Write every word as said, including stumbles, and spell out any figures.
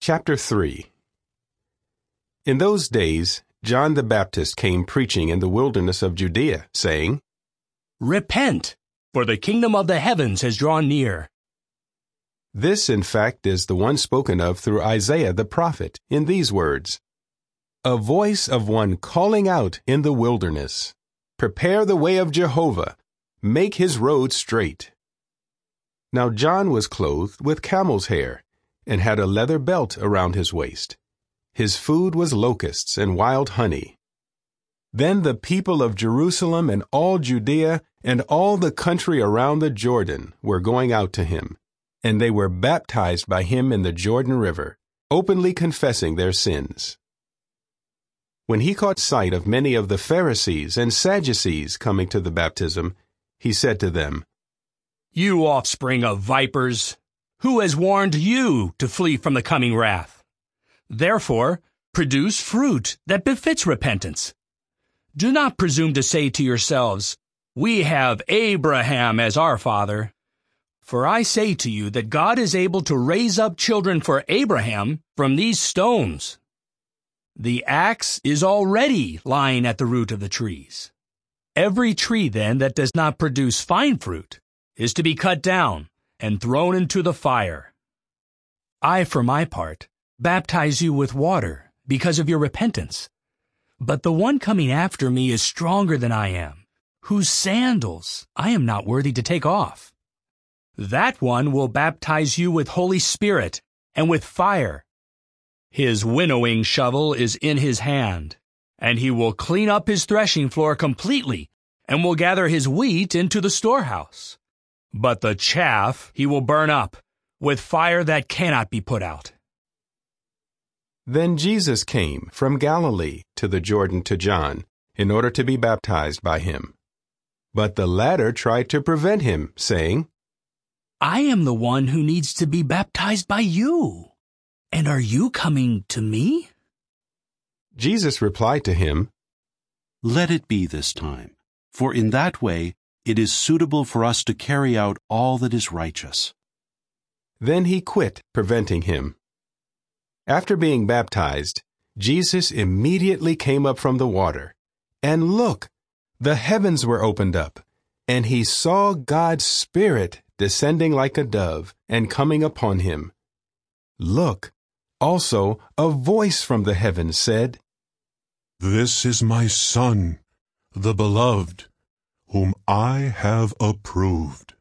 Chapter three. In those days, John the Baptist came preaching in the wilderness of Judea, saying, "Repent, for the kingdom of the heavens has drawn near." This, in fact, is the one spoken of through Isaiah the prophet, in these words, "A voice of one calling out in the wilderness, prepare the way of Jehovah, make his road straight." Now John was clothed with camel's hair, and had a leather belt around his waist. His food was locusts and wild honey. Then the people of Jerusalem and all Judea and all the country around the Jordan were going out to him, and they were baptized by him in the Jordan River, openly confessing their sins. When he caught sight of many of the Pharisees and Sadducees coming to the baptism, he said to them, "You offspring of vipers, who has warned you to flee from the coming wrath? Therefore, produce fruit that befits repentance. Do not presume to say to yourselves, 'We have Abraham as our father.' For I say to you that God is able to raise up children for Abraham from these stones. The axe is already lying at the root of the trees. Every tree, then, that does not produce fine fruit is to be cut down and thrown into the fire. I, for my part, baptize you with water because of your repentance. But the one coming after me is stronger than I am, whose sandals I am not worthy to take off. That one will baptize you with Holy Spirit and with fire. His winnowing shovel is in his hand, and he will clean up his threshing floor completely and will gather his wheat into the storehouse. But the chaff he will burn up with fire that cannot be put out." Then Jesus came from Galilee to the Jordan to John, in order to be baptized by him. But the latter tried to prevent him, saying, "I am the one who needs to be baptized by you. And are you coming to me?" Jesus replied to him, "Let it be this time, for in that way it is suitable for us to carry out all that is righteous." Then he quit preventing him. After being baptized, Jesus immediately came up from the water. And look, the heavens were opened up, and he saw God's Spirit descending like a dove and coming upon him. Look, also a voice from the heavens said, "This is my Son, the Beloved, whom I have approved."